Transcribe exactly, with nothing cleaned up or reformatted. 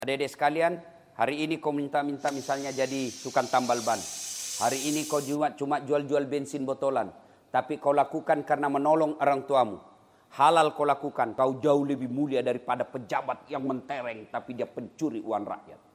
Adik-adik sekalian, hari ini kau minta-minta misalnya jadi tukang tambal ban. Hari ini kau cuma, cuma jual-jual bensin botolan. Tapi kau lakukan karena menolong orang tuamu. Halal kau lakukan, kau jauh lebih mulia daripada pejabat yang mentereng tapi dia pencuri uang rakyat.